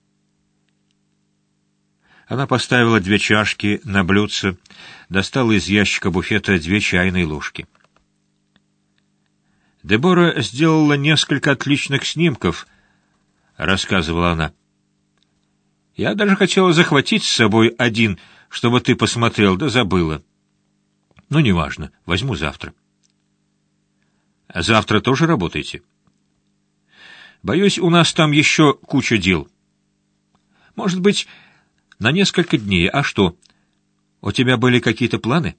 Она поставила две чашки на блюдце, достала из ящика буфета две чайные ложки. «Дебора сделала несколько отличных снимков», — рассказывала она. «Я даже хотела захватить с собой один, чтобы ты посмотрел, да забыла. Ну, неважно, возьму завтра». «А завтра тоже работаете?» «Боюсь, у нас там еще куча дел. Может быть, на несколько дней. А что, у тебя были какие-то планы?»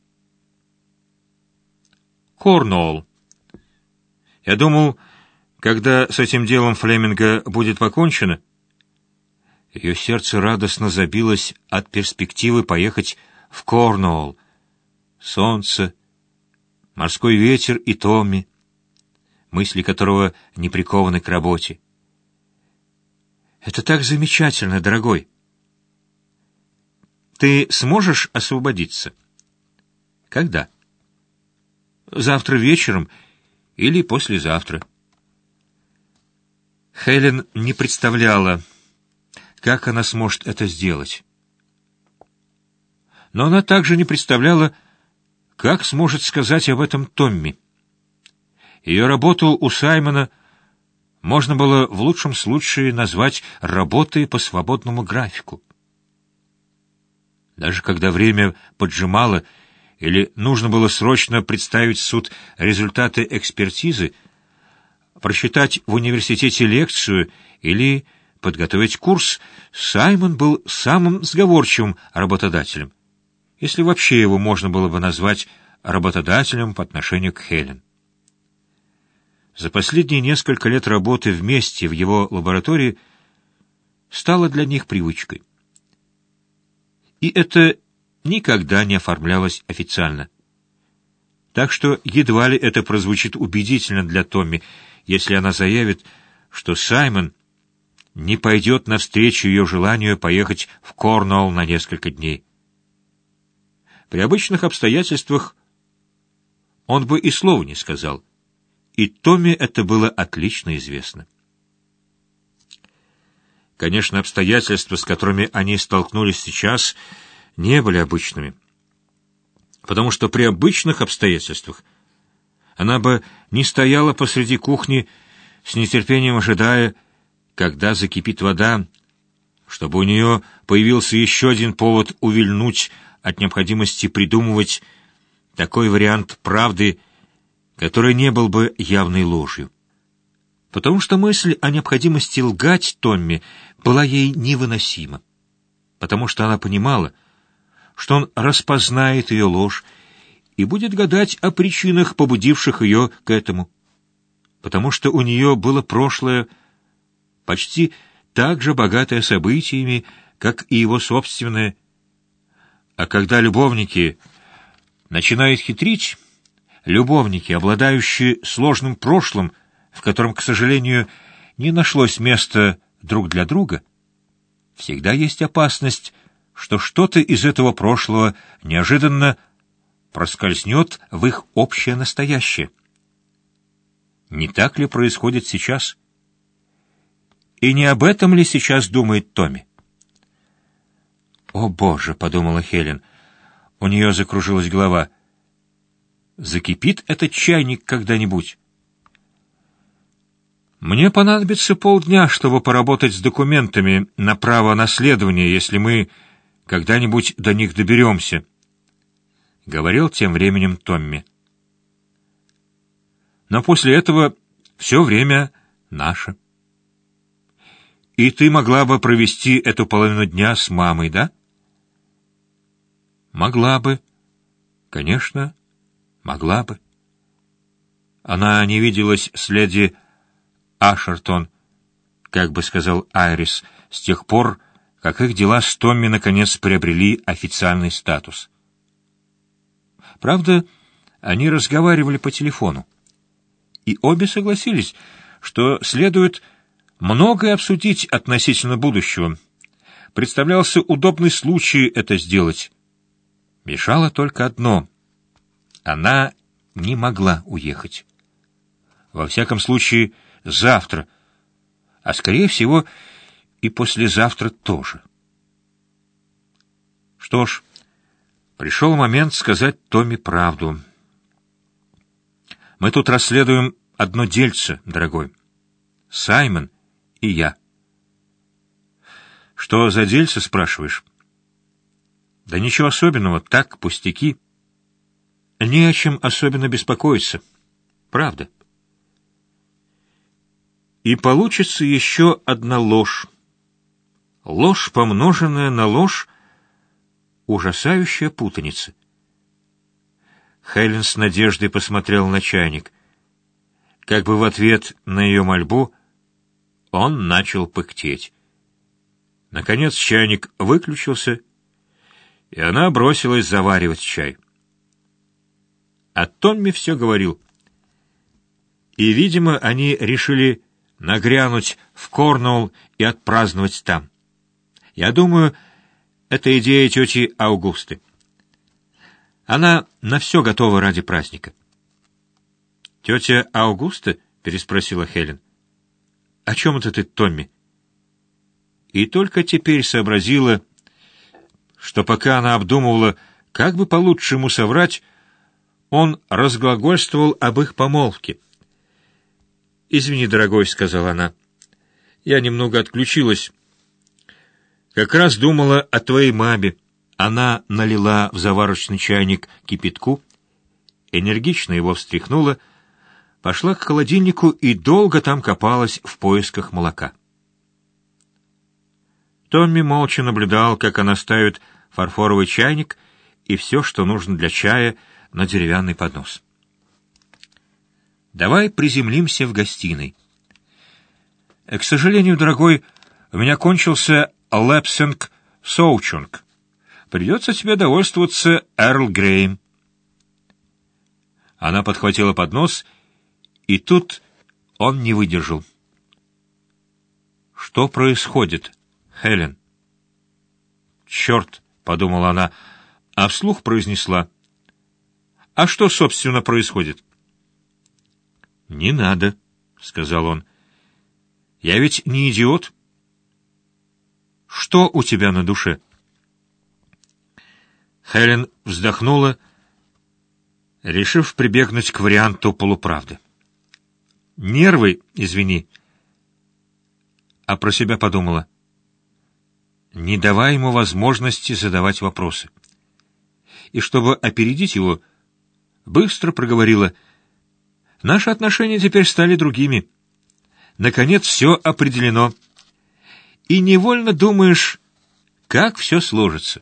«Корнуолл. Я думал, когда с этим делом Флеминга будет покончено...» Ее сердце радостно забилось от перспективы поехать в Корнуолл. Солнце, морской ветер и Томми, мысли которого не прикованы к работе. «Это так замечательно, дорогой. Ты сможешь освободиться?» «Когда?» «Завтра вечером или послезавтра». Хелен не представляла, как она сможет это сделать. Но она также не представляла, как сможет сказать об этом Томми. Ее работу у Саймона можно было в лучшем случае назвать работой по свободному графику. Даже когда время поджимало или нужно было срочно представить в суд результаты экспертизы, прочитать в университете лекцию или подготовить курс, Саймон был самым сговорчивым работодателем, если вообще его можно было бы назвать работодателем по отношению к Хелен. За последние несколько лет работы вместе в его лаборатории стало для них привычкой. И это никогда не оформлялось официально. Так что едва ли это прозвучит убедительно для Томми, если она заявит, что Саймон не пойдет навстречу ее желанию поехать в Корнуолл на несколько дней. При обычных обстоятельствах он бы и слова не сказал, и Томми это было отлично известно. Конечно, обстоятельства, с которыми они столкнулись сейчас, не были обычными, потому что при обычных обстоятельствах она бы не стояла посреди кухни, с нетерпением ожидая, когда закипит вода, чтобы у нее появился еще один повод увильнуть от необходимости придумывать такой вариант правды, который не был бы явной ложью. Потому что мысль о необходимости лгать Томми была ей невыносима, потому что она понимала, что он распознает ее ложь и будет гадать о причинах, побудивших ее к этому, потому что у нее было прошлое, почти так же богатое событиями, как и его собственное. А когда любовники начинают хитрить, любовники, обладающие сложным прошлым, в котором, к сожалению, не нашлось места друг для друга, всегда есть опасность, что что-то из этого прошлого неожиданно проскользнет в их общее настоящее. Не так ли происходит сейчас? И не об этом ли сейчас думает Томми? «О, Боже!» — подумала Хелен. У нее закружилась голова. «Закипит этот чайник когда-нибудь?» «Мне понадобится полдня, чтобы поработать с документами на право наследования, если мы когда-нибудь до них доберемся», — говорил тем временем Томми. «Но после этого все время наше. И ты могла бы провести эту половину дня с мамой, да?» «Могла бы. Конечно, могла бы». Она не виделась с леди Ашертон, как бы сказал Айрис, с тех пор, как их дела с Томми наконец приобрели официальный статус. Правда, они разговаривали по телефону, и обе согласились, что следует многое обсудить относительно будущего. Представлялся удобный случай это сделать. Мешало только одно — она не могла уехать. Во всяком случае, завтра, а, скорее всего, и послезавтра тоже. Что ж, пришел момент сказать Томми правду. «Мы тут расследуем одно дельце, дорогой. Саймон и я». «Что за дельце, спрашиваешь?» «Да ничего особенного, так, пустяки. Не о чем особенно беспокоиться. Правда». И получится еще одна ложь. Ложь, помноженная на ложь, ужасающая путаница. Хелен с надеждой посмотрел на чайник. Как бы в ответ на ее мольбу он начал пыхтеть. Наконец чайник выключился, и она бросилась заваривать чай. А Томми все говорил. И, видимо, они решили нагрянуть в Корнуолл и отпраздновать там. Я думаю, это идея тети Аугусты. Она на все готова ради праздника. «Тетя Аугуста?» — переспросила Хелен. «О чем это ты, Томми?» И только теперь сообразила, что пока она обдумывала, как бы получше ему соврать, он разглагольствовал об их помолвке. «Извини, дорогой», — сказала она, — «я немного отключилась. Как раз думала о твоей маме». Она налила в заварочный чайник кипятку, энергично его встряхнула, пошла к холодильнику и долго там копалась в поисках молока. Томми молча наблюдал, как она ставит фарфоровый чайник и все, что нужно для чая, на деревянный поднос. «Давай приземлимся в гостиной. К сожалению, дорогой, у меня кончился лепсинг соучунг. Придется тебе довольствоваться Эрл Греем». Она подхватила поднос, и тут он не выдержал. «Что происходит, Хелен?» «Черт!» — подумала она, а вслух произнесла. «А что, собственно, происходит?» «Не надо», — сказал он. «Я ведь не идиот». «Что у тебя на душе?» Хелен вздохнула, решив прибегнуть к варианту полуправды. «Нервы, извини». А про себя подумала. Не давай ему возможности задавать вопросы. И чтобы опередить его, быстро проговорила: «Наши отношения теперь стали другими. Наконец все определено. И невольно думаешь, как все сложится».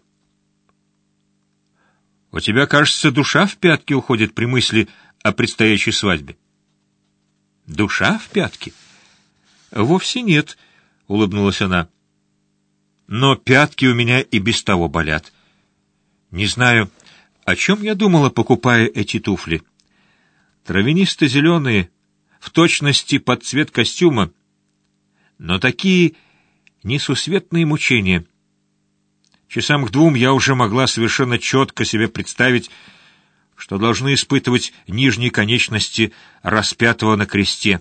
«У тебя, кажется, душа в пятки уходит при мысли о предстоящей свадьбе». «Душа в пятки?» «Вовсе нет», — улыбнулась она. «Но пятки у меня и без того болят. Не знаю, о чем я думала, покупая эти туфли. Травянисто-зеленые, в точности под цвет костюма, но такие несусветные мучения. Часам к двум я уже могла совершенно четко себе представить, что должны испытывать нижние конечности распятого на кресте.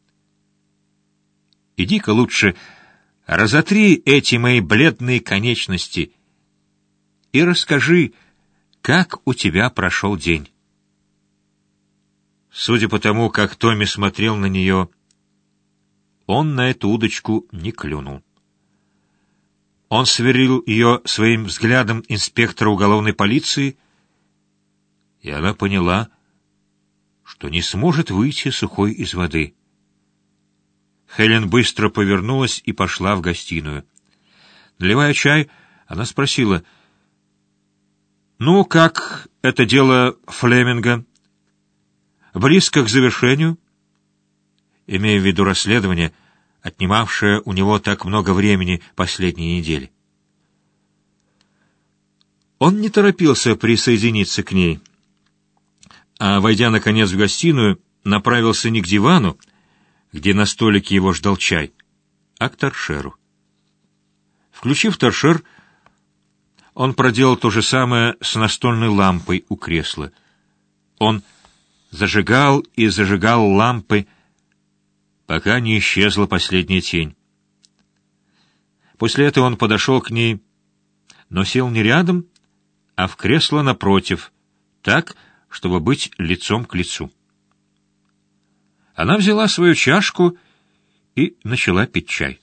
Иди-ка лучше разотри эти мои бледные конечности и расскажи, как у тебя прошел день. Судя по тому, как Томми смотрел на нее, он на эту удочку не клюнул. Он сверлил ее своим взглядом инспектора уголовной полиции, и она поняла, что не сможет выйти сухой из воды. Хелен быстро повернулась и пошла в гостиную. Наливая чай, она спросила: «Ну, как это дело Флеминга? Близко к завершению?» Имея в виду расследование, отнимавшее у него так много времени последние недели. Он не торопился присоединиться к ней, а, войдя, наконец, в гостиную, направился не к дивану, где на столике его ждал чай, а к торшеру. Включив торшер, он проделал то же самое с настольной лампой у кресла. Он зажигал и зажигал лампы, пока не исчезла последняя тень. После этого он подошел к ней, но сел не рядом, а в кресло напротив, так, чтобы быть лицом к лицу. Она взяла свою чашку и начала пить чай.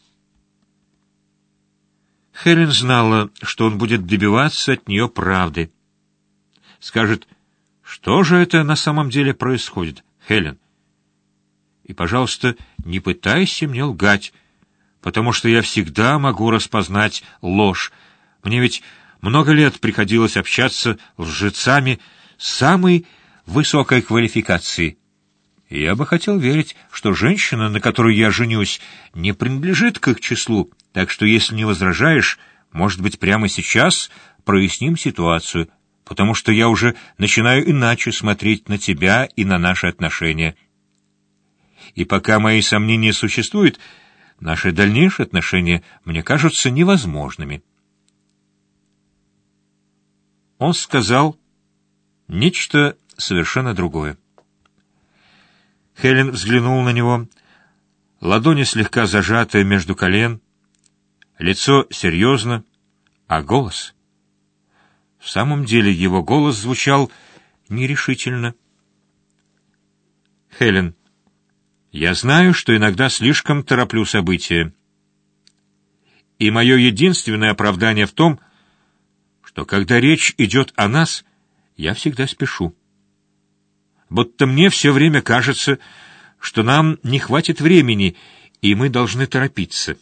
Хелен знала, что он будет добиваться от нее правды. Скажет: «Что же это на самом деле происходит, Хелен? И, пожалуйста, не пытайся мне лгать, потому что я всегда могу распознать ложь. Мне ведь много лет приходилось общаться с лжецами самой высокой квалификации. И я бы хотел верить, что женщина, на которую я женюсь, не принадлежит к их числу, так что, если не возражаешь, может быть, прямо сейчас проясним ситуацию, потому что я уже начинаю иначе смотреть на тебя и на наши отношения. И пока мои сомнения существуют, наши дальнейшие отношения мне кажутся невозможными». Он сказал нечто совершенно другое. Хелен взглянула на него, ладони слегка зажатые между колен, лицо серьезно, а голос... В самом деле его голос звучал нерешительно. «Хелен, я знаю, что иногда слишком тороплю события. И мое единственное оправдание в том, что когда речь идет о нас, я всегда спешу. Будто мне все время кажется, что нам не хватит времени, и мы должны торопиться.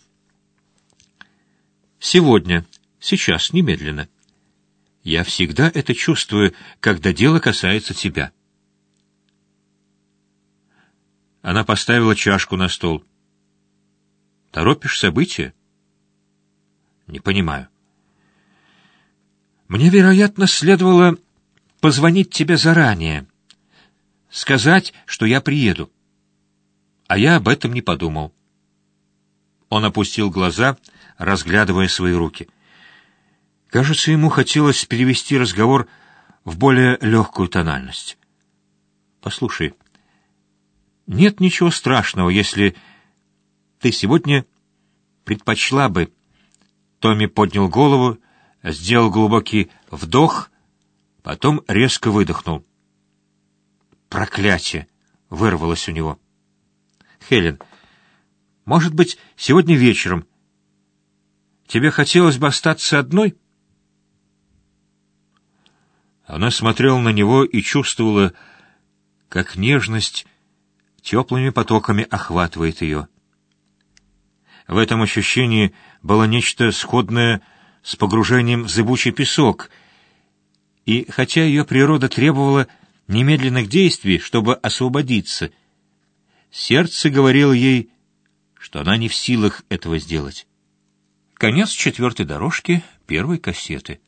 Сегодня, сейчас, немедленно. Я всегда это чувствую, когда дело касается тебя». Она поставила чашку на стол. «Торопишь события?» «Не понимаю». «Мне, вероятно, следовало позвонить тебе заранее, сказать, что я приеду. А я об этом не подумал». Он опустил глаза, разглядывая свои руки. Кажется, ему хотелось перевести разговор в более легкую тональность. «Послушай, нет ничего страшного, если ты сегодня предпочла бы...» Томми поднял голову, сделал глубокий вдох, потом резко выдохнул. «Проклятие!» — вырвалось у него. «Хелен, может быть, сегодня вечером тебе хотелось бы остаться одной?» Она смотрела на него и чувствовала, как нежность теплыми потоками охватывает ее. В этом ощущении было нечто сходное с погружением в зыбучий песок, и хотя ее природа требовала немедленных действий, чтобы освободиться, сердце говорило ей, что она не в силах этого сделать. Конец четвертой дорожки первой кассеты.